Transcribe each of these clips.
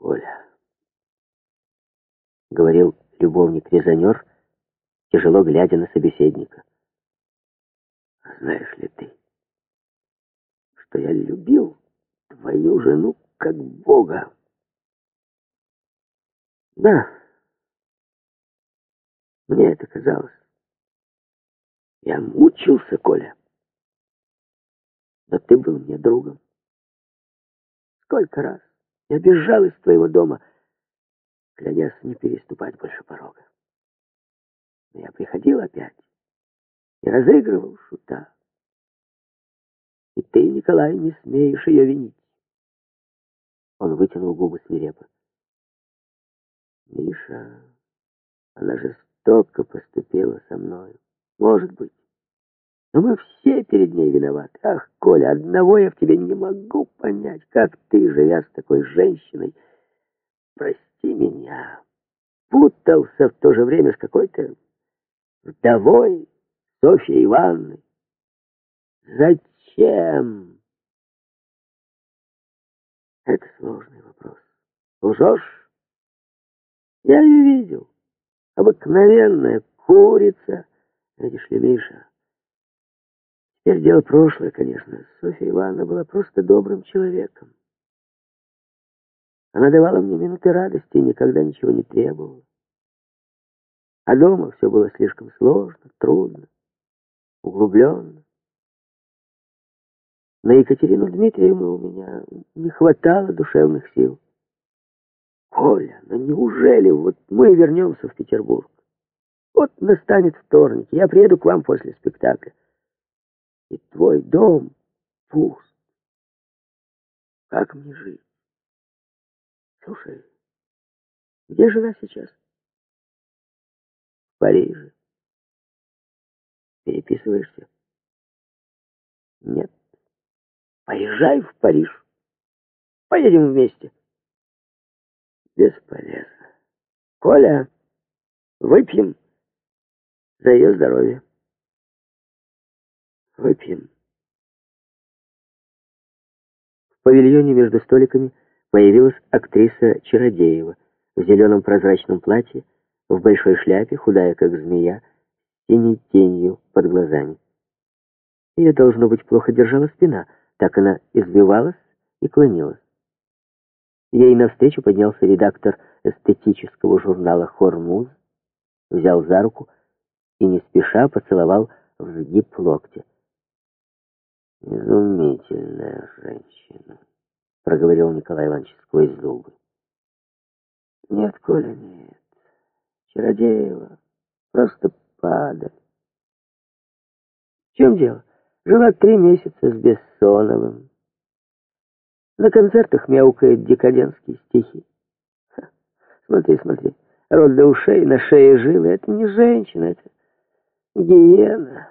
Коля, — говорил любовник-резонер, тяжело глядя на собеседника, — знаешь ли ты, что я любил твою жену как Бога? Да, мне это казалось. Я мучился, Коля, но ты был мне другом. Сколько раз я бежал из твоего дома, клянясь не переступать больше порога. Но я приходил опять и разыгрывал шута. И ты, Николай, не смеешь ее винить. Он вытянул губы свирепо. Миша, она жестоко поступила со мною. Может быть. Но мы все перед ней виноваты. Ах, Коля, одного я в тебе не могу понять. Как ты, живя с такой женщиной, прости меня, путался в то же время с какой-то вдовой Софьей Ивановной. Зачем? Это сложный вопрос. Лжешь? Я ее видел. Обыкновенная курица. Видишь ли, Миша, теперь дело прошлое, конечно. Софья Ивановна была просто добрым человеком. Она давала мне минуты радости и никогда ничего не требовала. А дома все было слишком сложно, трудно, углубленно. На Екатерину Дмитриевну у меня не хватало душевных сил. Коля, ну неужели вот мы вернемся в Петербург? Вот настанет вторник, я приеду к вам после спектакля. И твой дом пуст. Как мне жить? Слушай, где жена сейчас? В Париже. Переписываешься? Нет. Поезжай в Париж. Поедем вместе. Бесполезно. Коля, выпьем за ее здоровье. Выпьем. В павильоне между столиками появилась актриса Чародеева в зеленом прозрачном платье, в большой шляпе, худая как змея, с синей тенью под глазами. Ее, должно быть, плохо держала спина, так она извивалась и клонилась. Ей навстречу поднялся редактор эстетического журнала «Хормуз», взял за руку и не спеша поцеловал в сгиб локтя. «Изумительная женщина», — проговорил Николай Иванович сквозь зубы. «Нет, Коля, нет. Чародеева. Просто падаль. В чем дело? Жила 3 месяца с Бессоновым. На концертах мяукает декадентские стихи. Ха, смотри, смотри. Рот до ушей, на шее жилы. Это не женщина, это гиена».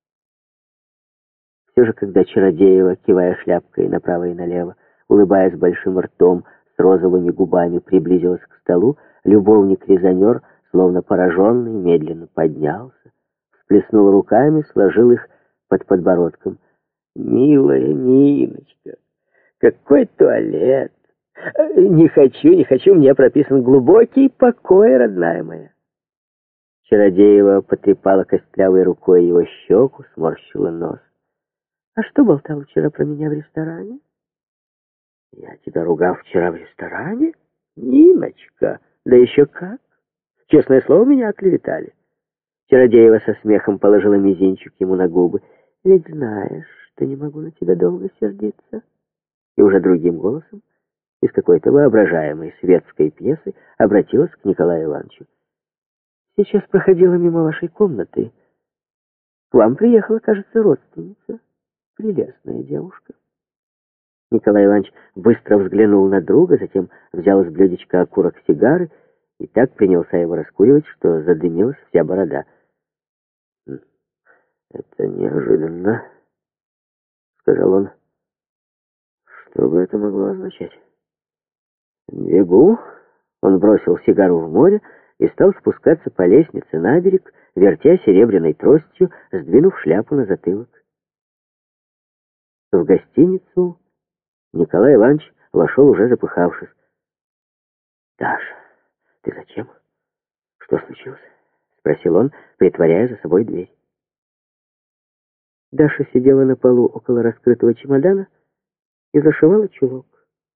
Все же, когда Чародеева, кивая шляпкой направо и налево, улыбаясь большим ртом, с розовыми губами приблизилась к столу, любовник-резонер, словно пораженный, медленно поднялся, всплеснул руками, сложил их под подбородком. «Милая Ниночка, какой туалет! Не хочу, не хочу, мне прописан глубокий покой, родная моя». Чародеева потрепала костлявой рукой его щеку, сморщила нос. «А что болтал вчера про меня в ресторане?» «Я тебя ругал вчера в ресторане? Ниночка, да еще как! Честное слово, меня оклеветали». Чародеева со смехом положила мизинчик ему на губы. «Ведь знаешь, что не могу на тебя долго сердиться». И уже другим голосом, из какой-то воображаемой светской пьесы, обратилась к Николаю Ивановичу. «Сейчас проходила мимо вашей комнаты. К вам приехала, кажется, родственница. Прелестная девушка». Николай Иванович быстро взглянул на друга, затем взял с блюдечка окурок сигары и так принялся его раскуривать, что задымилась вся борода. «Это неожиданно», — сказал он. «Что бы это могло означать?» «Бегу». Он бросил сигару в море и стал спускаться по лестнице на берег, вертя серебряной тростью, сдвинув шляпу на затылок. В гостиницу Николай Иванович вошел уже запыхавшись. «Даша, ты зачем? Что случилось?» — спросил он, притворяя за собой дверь. Даша сидела на полу около раскрытого чемодана и зашивала чулок.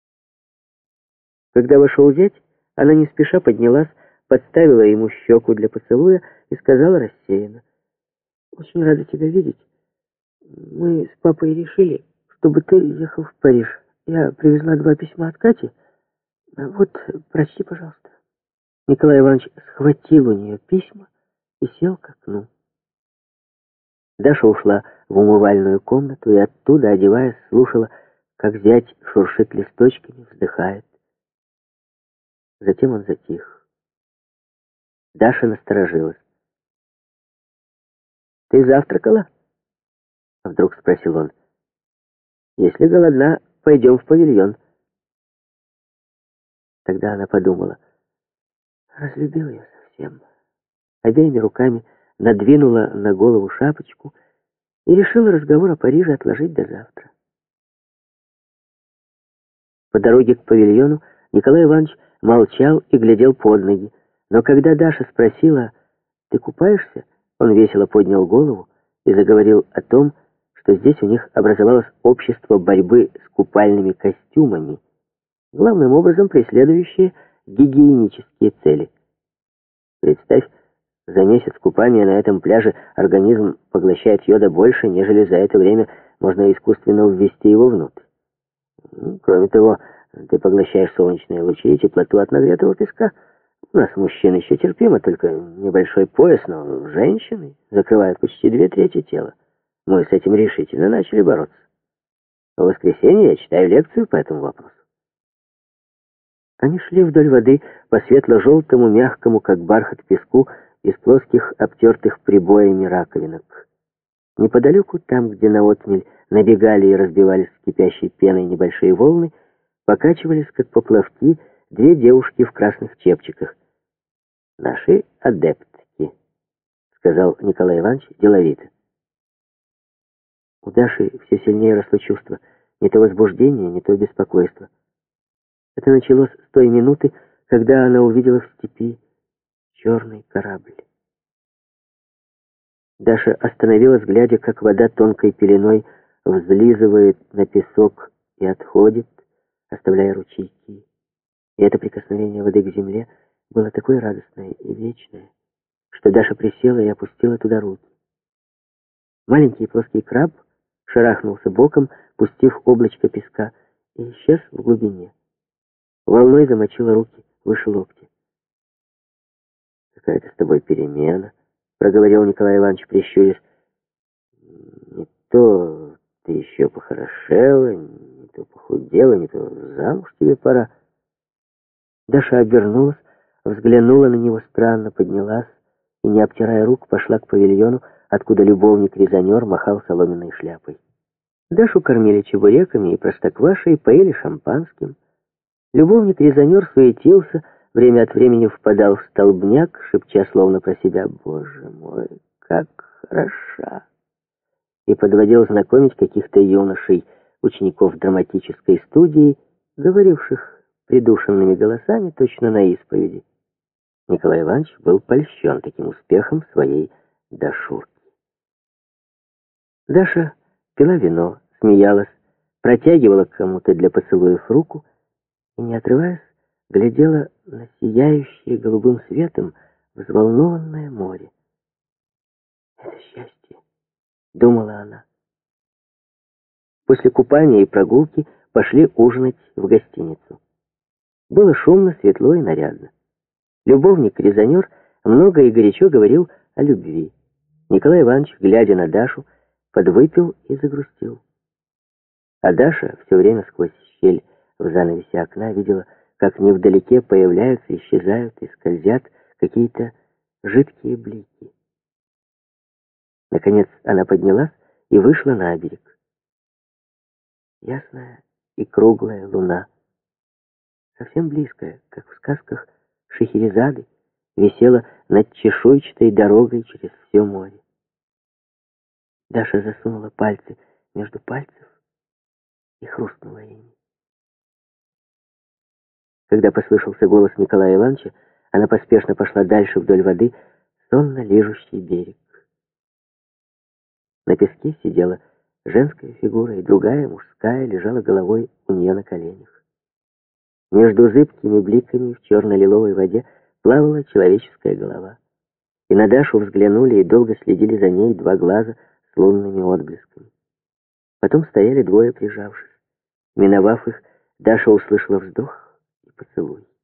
Когда вошел зять, она не спеша поднялась, подставила ему щеку для поцелуя и сказала рассеянно: «Очень рада тебя видеть. Мы с папой решили, чтобы ты ехал в Париж. Я привезла 2 письма от Кати. Вот, прочти, пожалуйста». Николай Иванович схватил у нее письма и сел к окну. Даша ушла в умывальную комнату и оттуда, одеваясь, слушала, как зять шуршит листочками, вздыхает. Затем он затих. Даша насторожилась. «Ты завтракала?» — вдруг спросил он. «Если голодна, пойдем в павильон». Тогда она подумала: разлюбил я совсем. Обеими руками надвинула на голову шапочку и решила разговор о Париже отложить до завтра. По дороге к павильону Николай Иванович молчал и глядел под ноги. Но когда Даша спросила: «Ты купаешься?», он весело поднял голову и заговорил о том, что здесь у них образовалось общество борьбы с купальными костюмами, главным образом преследующее гигиенические цели. Представь, за месяц купания на этом пляже организм поглощает йода больше, нежели за это время можно искусственно ввести его внутрь. Кроме того, ты поглощаешь солнечные лучи и теплоту от нагретого песка. У нас, мужчин, еще терпимо, только небольшой пояс, но женщины закрывают почти 2/3 тела. Мы с этим решительно начали бороться. В воскресенье я читаю лекцию по этому вопросу». Они шли вдоль воды по светло-желтому, мягкому, как бархат, песку из плоских, обтертых прибоями раковинок. Неподалеку, там, где на отмель набегали и разбивались кипящей пеной небольшие волны, покачивались, как поплавки, 2 девушки в красных чепчиках. «Наши адептки», — сказал Николай Иванович деловито. У Даши все сильнее росло чувство, не то возбуждения, не то беспокойства. Это началось с той минуты, когда она увидела в степи черный корабль. Даша остановилась, глядя, как вода тонкой пеленой взлизывает на песок и отходит, оставляя ручейки. И это прикосновение воды к земле было такое радостное и вечное, что Даша присела и опустила туда руки. Маленький плоский краб шарахнулся боком, пустив облачко песка, и исчез в глубине. Волной замочила руки выше локтя. «Какая-то с тобой перемена», — проговорил Николай Иванович, прищурясь. «Не то ты еще похорошела, не то похудела, не то замуж тебе пора». Даша обернулась, взглянула на него странно, поднялась и, не обтирая рук, пошла к павильону, откуда любовник-резонер махал соломенной шляпой. Дашу кормили чебуреками и простоквашей, поили шампанским. Любовник-резонер суетился, время от времени впадал в столбняк, шепча словно про себя: «Боже мой, как хороша!» и подводил знакомить каких-то юношей, учеников драматической студии, говоривших придушенными голосами точно на исповеди. Николай Иванович был польщен таким успехом своей Дашурки. Даша пила вино, смеялась, протягивала кому-то для поцелуев руку и, не отрываясь, глядела на сияющее голубым светом взволнованное море. «Это счастье», — думала она. После купания и прогулки пошли ужинать в гостиницу. Было шумно, светло и нарядно. Любовник-резонер много и горячо говорил о любви. Николай Иванович, глядя на Дашу, подвыпил и загрустил. А Даша все время сквозь щель в занавесе окна видела, как невдалеке появляются, исчезают и скользят какие-то жидкие блики. Наконец она поднялась и вышла на берег. Ясная и круглая луна, совсем близкая, как в сказках Шехерезады, висела над чешуйчатой дорогой через все море. Даша засунула пальцы между пальцев и хрустнула ими. Когда послышался голос Николая Ивановича, она поспешно пошла дальше вдоль воды, сонно лижущий берег. На песке сидела женская фигура, и другая, мужская, лежала головой у нее на коленях. Между зыбкими бликами в черно-лиловой воде плавала человеческая голова. И на Дашу взглянули и долго следили за ней два глаза с лунными отблесками. Потом стояли двое, прижавшись. Миновав их, Даша услышала вздох и поцелуй.